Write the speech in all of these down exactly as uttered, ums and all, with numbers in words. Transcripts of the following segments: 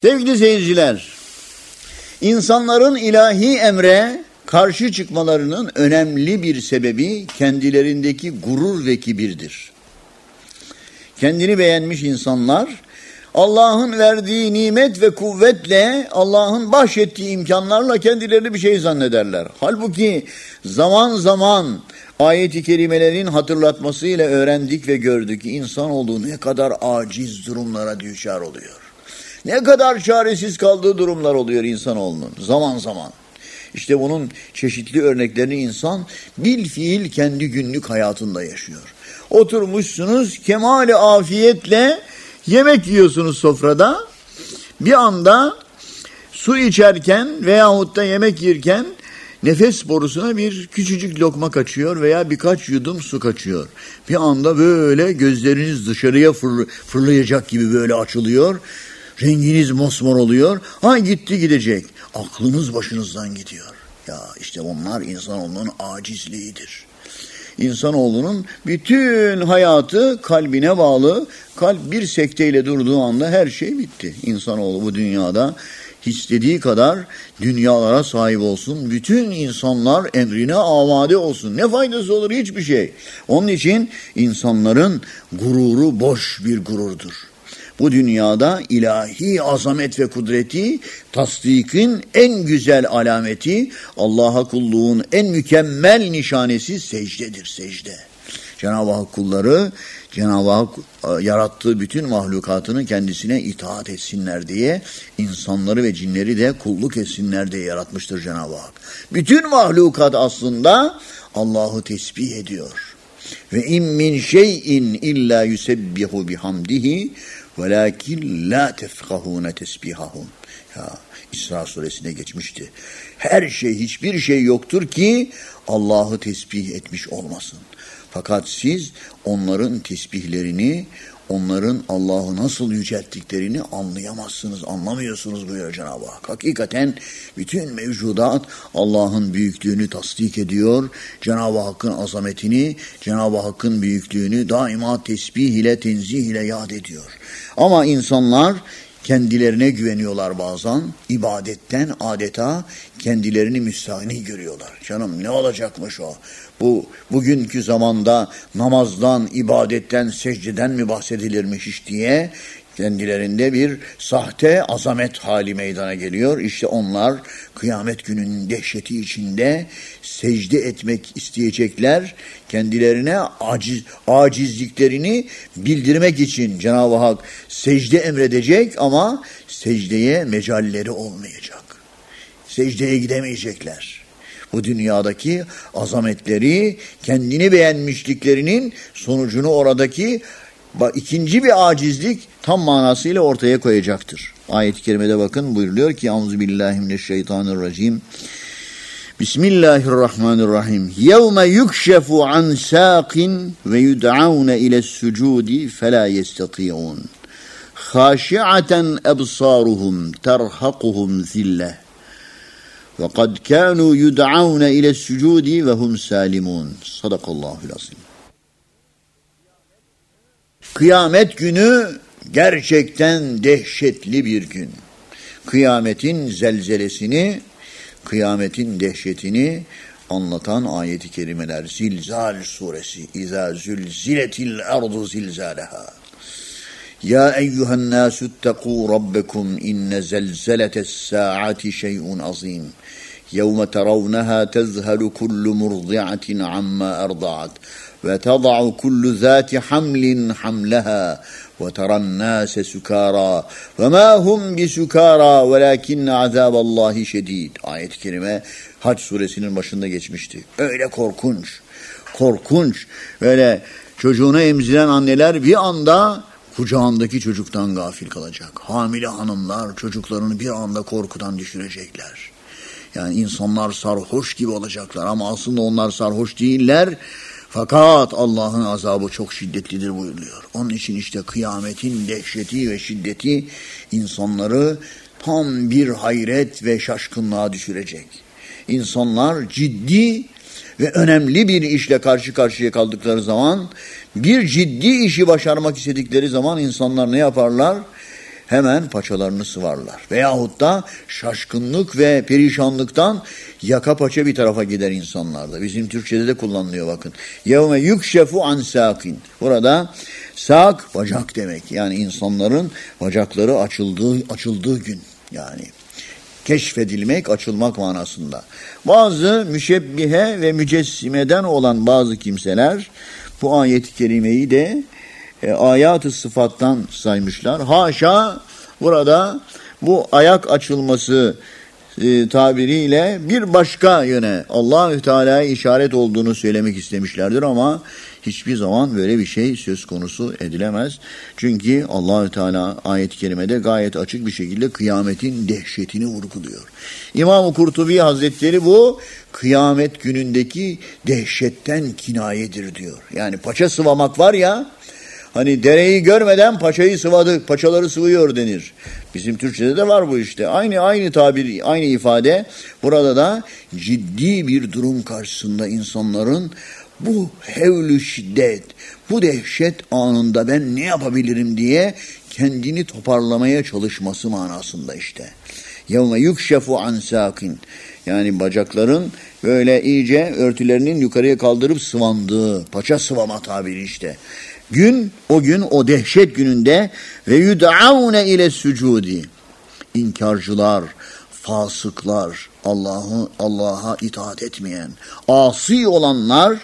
Sevgili seyirciler, insanların ilahi emre karşı çıkmalarının önemli bir sebebi kendilerindeki gurur ve kibirdir. Kendini beğenmiş insanlar Allah'ın verdiği nimet ve kuvvetle, Allah'ın bahşettiği imkanlarla kendilerini bir şey zannederler. Halbuki zaman zaman ayet-i kerimelerin hatırlatmasıyla öğrendik ve gördük ki insanoğlu ne kadar aciz durumlara düşer oluyor. Ne kadar çaresiz kaldığı durumlar oluyor insanoğlunun zaman zaman. İşte bunun çeşitli örneklerini insan bilfiil kendi günlük hayatında yaşıyor. Oturmuşsunuz kemali afiyetle yemek yiyorsunuz sofrada. Bir anda su içerken veyahut da yemek yerken nefes borusuna bir küçücük lokma kaçıyor veya birkaç yudum su kaçıyor. Bir anda böyle gözleriniz dışarıya fırl- fırlayacak gibi böyle açılıyor. Renginiz mosmor oluyor. Ha gitti gidecek. Aklınız başınızdan gidiyor. Ya işte onlar insanoğlunun acizliğidir. İnsanoğlunun bütün hayatı kalbine bağlı. Kalp bir sekteyle durduğu anda her şey bitti. İnsanoğlu bu dünyada istediği kadar dünyalara sahip olsun. Bütün insanlar emrine amade olsun. Ne faydası olur? Hiçbir şey. Onun için insanların gururu boş bir gururdur. Bu dünyada ilahi azamet ve kudreti tasdikin en güzel alameti, Allah'a kulluğun en mükemmel nişanesi secdedir, secde. Cenab-ı Hak kulları, Cenab-ı Hak yarattığı bütün mahlukatını kendisine itaat etsinler diye, insanları ve cinleri de kulluk etsinler diye yaratmıştır Cenab-ı Hak. Bütün mahlukat aslında Allah'ı tesbih ediyor. Ve in min şeyin illa yusebbihu bihamdihi velakin la tefkahune tesbihahum. Ya İsra suresine geçmişti. Her şey, hiçbir şey yoktur ki Allah'ı tesbih etmiş olmasın. Fakat siz onların tesbihlerini, onların Allah'ı nasıl yücelttiklerini anlayamazsınız, anlamıyorsunuz buyuruyor Cenab-ı Hak. Hakikaten bütün mevcudat Allah'ın büyüklüğünü tasdik ediyor. Cenab-ı Hakk'ın azametini, Cenab-ı Hakk'ın büyüklüğünü daima tesbih ile, tenzih ile yad ediyor. Ama insanlar kendilerine güveniyorlar bazen. İbadetten adeta kendilerini müstahni görüyorlar. Canım ne olacakmış o? Bu bugünkü zamanda namazdan, ibadetten, secdeden mi bahsedilirmiş iş diye kendilerinde bir sahte azamet hali meydana geliyor. İşte onlar kıyamet gününün dehşeti içinde secde etmek isteyecekler. Kendilerine aciz, acizliklerini bildirmek için Cenab-ı Hak secde emredecek ama secdeye mecalleri olmayacak. Secdeye gidemeyecekler. Bu dünyadaki azametleri, kendini beğenmişliklerinin sonucunu oradaki ikinci bir acizlik tam manasıyla ortaya koyacaktır. Ayet-i kerimede bakın buyuruluyor ki Euzubillahimineşşeytanirracim. Bismillahirrahmanirrahim. Yevme yukşefu an sâkin ve yud'avne ile's-sucudi felâ yestati'ûn. Khâşi'aten ebsâruhum terhaquhum zilleh. Ve kad kânû yud'avne ile's-sucudi ve hum sâlimûn. Sadakallâhu'l azîm. Kıyamet günü gerçekten dehşetli bir gün. Kıyametin zelzelesini, kıyametin dehşetini anlatan ayet-i kerimeler. Zilzal suresi. İzâ zülziletil ardu zilzâleha. Ya eyyühen nâsuttekû rabbekum inne zelzeletes sâati şey'un azîm. يَوْمَ تَرَوْنَهَا تَذْهَلُ كُلُّ مُرْضِعَةٍ عَمَّا أَرْضَعَتْ وَتَضَعُ كُلُّ ذَاتِ حَمْلٍ حَمْلَهَا وَتَرَى النَّاسَ سُكَارَى وَمَا هُمْ بِسُكَارَى وَلَكِنَّ عَذَابَ اللّٰهِ شَد۪يدٌ. Ayet-i kerime Hac suresinin başında geçmişti. Öyle korkunç, korkunç. Böyle çocuğunu emziren anneler bir anda kucağındaki çocuktan gafil kalacak. Hamile hanımlar çocuklarını bir anda korkudan düşürecekler. Yani insanlar sarhoş gibi olacaklar ama aslında onlar sarhoş değiller. Fakat Allah'ın azabı çok şiddetlidir buyuruyor. Onun için işte kıyametin dehşeti ve şiddeti insanları tam bir hayret ve şaşkınlığa düşürecek. İnsanlar ciddi ve önemli bir işle karşı karşıya kaldıkları zaman, bir ciddi işi başarmak istedikleri zaman insanlar ne yaparlar? hemen paçalarını sıvarlar. Veyahut da şaşkınlık ve perişanlıktan yaka paça bir tarafa gider insanlarda. Bizim Türkçe'de de kullanılıyor bakın. Yevme yükşefu an sâkin. Burada sâk bacak demek. Yani insanların bacakları açıldığı açıldığı gün. Yani keşfedilmek, açılmak manasında. Bazı müşebbihe ve mücessimeden olan bazı kimseler bu ayet-i kerimeyi de e, ayat-ı sıfattan saymışlar. Haşa burada bu ayak açılması e, tabiriyle bir başka yöne Allahü Teala'ya işaret olduğunu söylemek istemişlerdir ama hiçbir zaman böyle bir şey söz konusu edilemez. Çünkü Allahü Teala ayet-i kerimede gayet açık bir şekilde kıyametin dehşetini vurguluyor. İmam-ı Kurtubi Hazretleri bu kıyamet günündeki dehşetten kinayedir diyor. Yani paça sıvamak var ya, hani dereyi görmeden paçayı sıvadık, paçaları sıvıyor denir. Bizim Türkçe'de de var bu işte. Aynı aynı tabir, aynı ifade. Burada da ciddi bir durum karşısında insanların bu hevlü şiddet, bu dehşet anında ben ne yapabilirim diye kendini toparlamaya çalışması manasında işte. Yevme yükşefu an sâkin. Yani bacakların böyle iyice örtülerinin yukarıya kaldırıp sıvandığı, paça sıvama tabiri işte. Gün, o gün, o dehşet gününde ve yud'avne ile sücudi. İnkarcılar, fasıklar, Allah'ı Allah'a itaat etmeyen, asi olanlar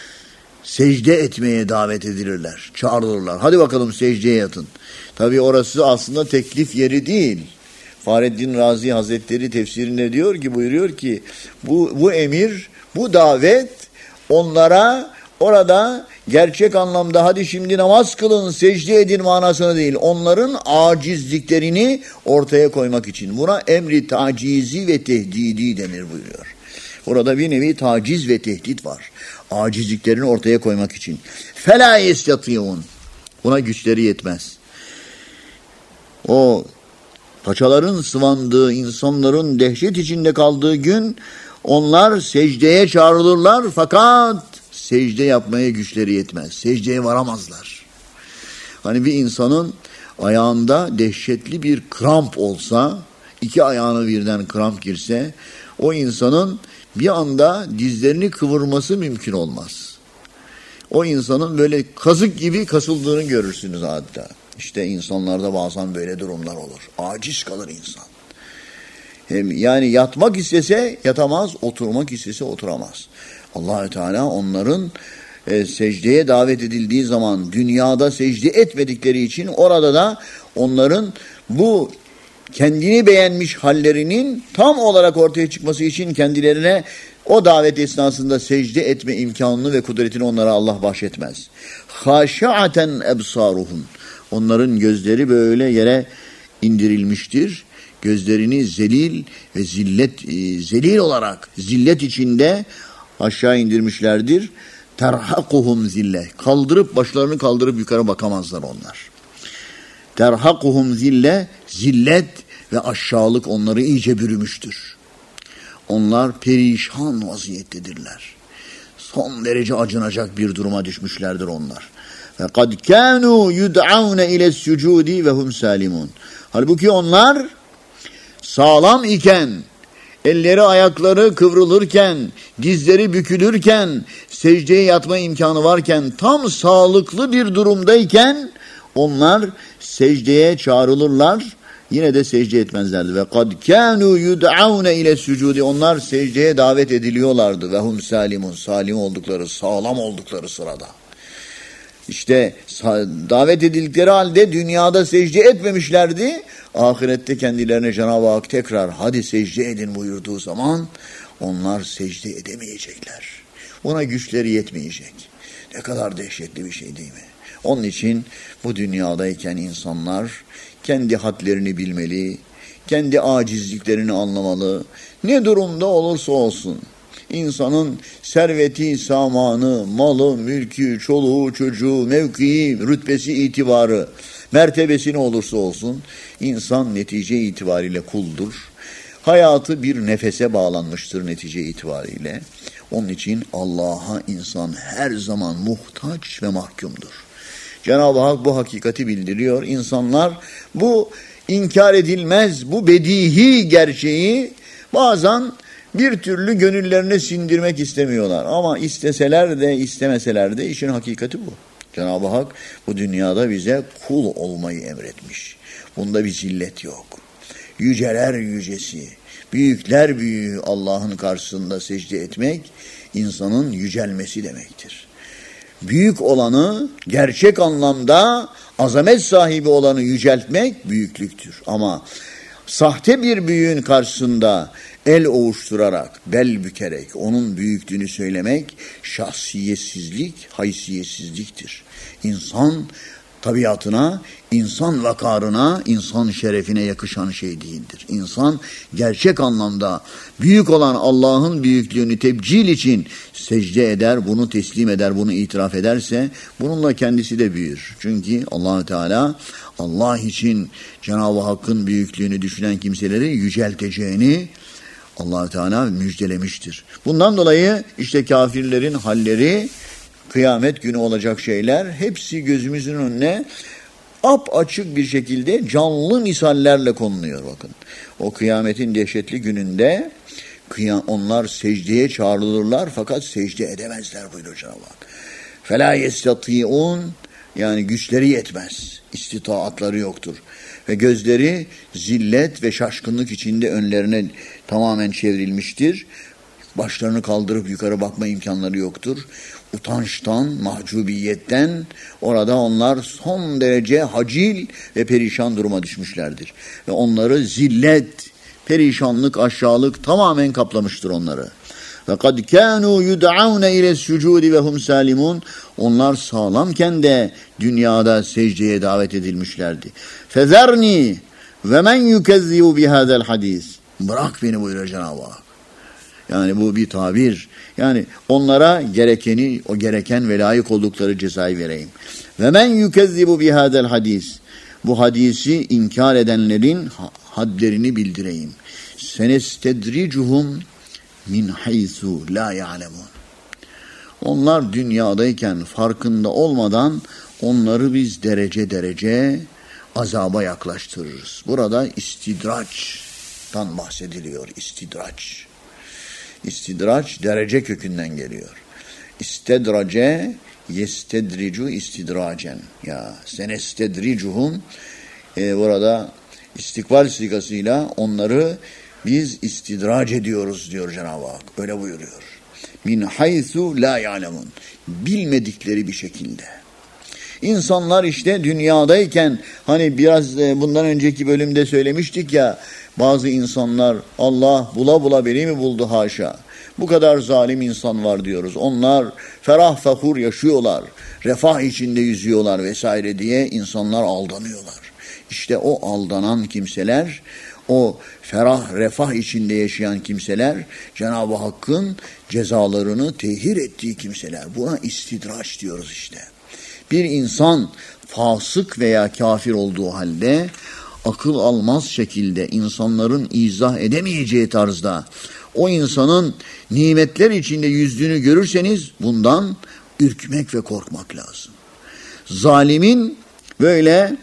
secde etmeye davet edilirler, çağrılırlar. Hadi bakalım secdeye yatın. Tabii orası aslında teklif yeri değil. Fahreddin Razi Hazretleri tefsirinde diyor ki, buyuruyor ki bu, bu emir, bu davet onlara orada gerçek anlamda hadi şimdi namaz kılın, secde edin manasına değil. Onların acizliklerini ortaya koymak için. Buna emri tacizi ve tehdidi denir buyuruyor. Orada bir nevi taciz ve tehdit var. Acizliklerini ortaya koymak için. فَلَا يَسْتَطِيعُونَ. Buna güçleri yetmez. O paçaların sıvandığı, insanların dehşet içinde kaldığı gün onlar secdeye çağrılırlar fakat secde yapmaya güçleri yetmez. Secdeye varamazlar. Hani bir insanın ayağında dehşetli bir kramp olsa, iki ayağına birden kramp girse, o insanın bir anda dizlerini kıvırması mümkün olmaz. O insanın böyle kazık gibi kasıldığını görürsünüz hatta. İşte insanlarda bazen böyle durumlar olur. Aciz kalır insan. Hem yani yatmak istese yatamaz, oturmak istese oturamaz. Allah-u Teala onların e, secdeye davet edildiği zaman dünyada secde etmedikleri için orada da onların bu kendini beğenmiş hallerinin tam olarak ortaya çıkması için kendilerine o davet esnasında secde etme imkanını ve kudretini onlara Allah bahşetmez. Haşa'aten ebsaruhum. Onların gözleri böyle yere indirilmiştir. Gözlerini zelil ve zillet e, zelil olarak zillet içinde aşağı indirmişlerdir. Terhakuhum zille. Kaldırıp başlarını kaldırıp yukarı bakamazlar onlar. Terhakuhum zille, zillet ve aşağılık onları iyice bürümüştür. Onlar perişan vaziyettedirler. Son derece acınacak bir duruma düşmüşlerdir onlar. Ve kad kânû yud'avne ile sücudi ve hum salimun. Halbuki onlar sağlam iken, elleri ayakları kıvrılırken, dizleri bükülürken, secdeye yatma imkanı varken, tam sağlıklı bir durumdayken onlar secdeye çağrılırlar. Yine de secde etmezlerdi. Ve kad kânû yud'avne ile sücudi. Onlar secdeye davet ediliyorlardı. Ve hum salimun. Salim oldukları, sağlam oldukları sırada. İşte davet edildikleri halde dünyada secde etmemişlerdi. Ahirette kendilerine Cenab-ı Hak tekrar hadi secde edin buyurduğu zaman onlar secde edemeyecekler. Buna güçleri yetmeyecek. Ne kadar dehşetli bir şey değil mi? Onun için bu dünyadayken insanlar kendi hadlerini bilmeli, kendi acizliklerini anlamalı. Ne durumda olursa olsun, insanın serveti, samanı, malı, mülkü, çoluğu, çocuğu, mevkii, rütbesi, itibarı, mertebesi ne olursa olsun, insan netice itibariyle kuldur. Hayatı bir nefese bağlanmıştır netice itibariyle. Onun için Allah'a insan her zaman muhtaç ve mahkumdur. Cenab-ı Hak bu hakikati bildiriyor. İnsanlar bu inkar edilmez bu bedihi gerçeği bazen bir türlü gönüllerine sindirmek istemiyorlar. Ama isteseler de istemeseler de işin hakikati bu. Cenab-ı Hak bu dünyada bize kul olmayı emretmiş. Bunda bir zillet yok. Yüceler yücesi, büyükler büyüğü Allah'ın karşısında secde etmek insanın yücelmesi demektir. Büyük olanı, gerçek anlamda azamet sahibi olanı yüceltmek büyüklüktür. Ama sahte bir büyüğün karşısında el ovuşturarak, bel bükerek onun büyüklüğünü söylemek şahsiyetsizlik, haysiyetsizliktir. İnsan tabiatına, insan vakarına, insan şerefine yakışan şey değildir. İnsan gerçek anlamda büyük olan Allah'ın büyüklüğünü tebcil için secde eder, bunu teslim eder, bunu itiraf ederse bununla kendisi de büyür. Çünkü Allah Teala Allah için Cenab-ı Hakk'ın büyüklüğünü düşünen kimseleri yücelteceğini Allah Teala müjdelemiştir. Bundan dolayı işte kafirlerin halleri, kıyamet günü olacak şeyler hepsi gözümüzün önüne apaçık bir şekilde canlı misallerle konuluyor bakın. O kıyametin dehşetli gününde onlar secdeye çağrılırlar fakat secde edemezler buyuruyor Cenab-ı Hak. فَلَا يَسْتَطِيعُونَ yani güçleri yetmez, istitaatları yoktur. Ve gözleri zillet ve şaşkınlık içinde önlerine tamamen çevrilmiştir. Başlarını kaldırıp yukarı bakma imkanları yoktur. Utançtan, mahcubiyetten orada onlar son derece hacil ve perişan duruma düşmüşlerdir. Ve onları zillet, perişanlık, aşağılık tamamen kaplamıştır onları. وَقَدْ كَانُوا يُدْعَوْنَ اِلَى السُّجُودِ وَهُمْ سَالِمُونَ onlar sağlamken de dünyada secdeye davet edilmişlerdi. فَذَرْنِي وَمَنْ يُكَذِّبُ بِهَذَا الْحَدِيثِ bırak beni buyuruyor Cenab-ı Hak. Yani bu bir tabir. Yani onlara gerekeni, o gereken ve layık oldukları cezayı vereyim. وَمَنْ يُكَذِّبُ بِهَذَا الْحَدِيثِ bu hadisi inkar edenlerin hadlerini bildireyim. سَنَسْتَدْرِجُهُمْ min haythu la ya'lemun. Onlar dünyadayken farkında olmadan onları biz derece derece azaba yaklaştırırız. Burada istidraçtan bahsediliyor. İstidraç. İstidraç derece kökünden geliyor. İstedrace yestedricu istidracen. Ya senestedricuhum e, burada istikbal sigasıyla onları biz istidrac ediyoruz diyor Cenab-ı Hak. Öyle buyuruyor. Min haythu la ya'lemun. Bilmedikleri bir şekilde. İnsanlar işte dünyadayken hani biraz bundan önceki bölümde söylemiştik ya bazı insanlar Allah bula bula beni mi buldu haşa. Bu kadar zalim insan var diyoruz. Onlar ferah fahur yaşıyorlar. Refah içinde yüzüyorlar vesaire diye insanlar aldanıyorlar. İşte o aldanan kimseler o ferah, refah içinde yaşayan kimseler Cenab-ı Hakk'ın cezalarını tehir ettiği kimseler. Buna istidraç diyoruz işte. Bir insan fasık veya kafir olduğu halde akıl almaz şekilde insanların izah edemeyeceği tarzda o insanın nimetler içinde yüzdüğünü görürseniz bundan ürkmek ve korkmak lazım. Zalimin böyle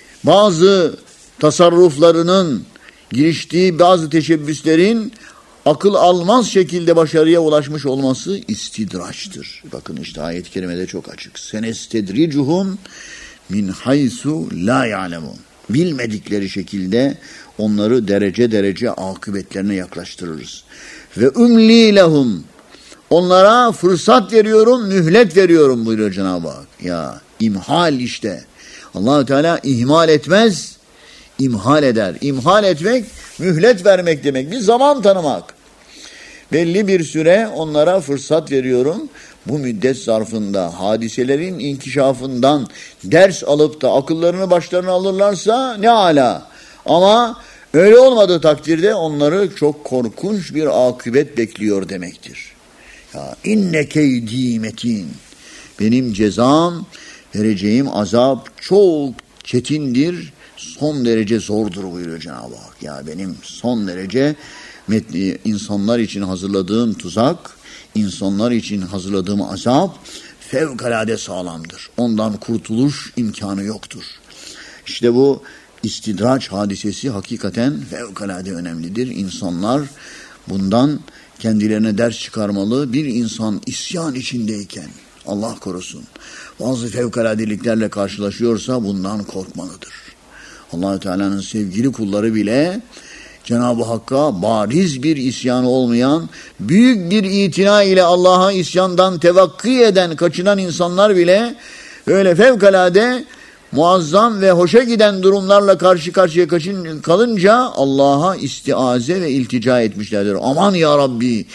bazı tasarruflarının giriştiği bazı teşebbüslerin akıl almaz şekilde başarıya ulaşmış olması istidraçtır. Bakın işte ayet-i kerimede çok açık. Senestedricuhum min haysu la ya'lemun. Bilmedikleri şekilde onları derece derece akıbetlerine yaklaştırırız. Ve umli lehum. Onlara fırsat veriyorum, mühlet veriyorum buyuruyor Cenab-ı Hak. Ya imhal işte. Allah-u Teala ihmal etmez, imhal eder. İmhal etmek, mühlet vermek demek. Bir zaman tanımak. Belli bir süre onlara fırsat veriyorum. Bu müddet zarfında hadiselerin inkişafından ders alıp da akıllarını başlarına alırlarsa ne ala. Ama öyle olmadığı takdirde onları çok korkunç bir akıbet bekliyor demektir. Ya inne keydi metin. Benim cezam, vereceğim azap çok çetindir, son derece zordur buyuruyor Cenab-ı Hak. Ya benim son derece insanlar için hazırladığım tuzak, insanlar için hazırladığım azap fevkalade sağlamdır. Ondan kurtuluş imkanı yoktur. İşte bu istidraç hadisesi hakikaten fevkalade önemlidir. İnsanlar bundan kendilerine ders çıkarmalı. Bir insan isyan içindeyken, Allah korusun, bazı fevkaladeliklerle karşılaşıyorsa bundan korkmalıdır. Allah-u Teala'nın sevgili kulları bile Cenab-ı Hakk'a bariz bir isyanı olmayan, büyük bir itina ile Allah'a isyandan tevakki eden, kaçınan insanlar bile öyle fevkalade muazzam ve hoşa giden durumlarla karşı karşıya kaçın, kalınca Allah'a istiaze ve iltica etmişlerdir. Aman ya Rabbi,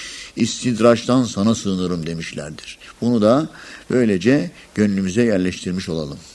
istidraçtan sana sığınırım demişlerdir. Bunu da böylece gönlümüze yerleştirmiş olalım.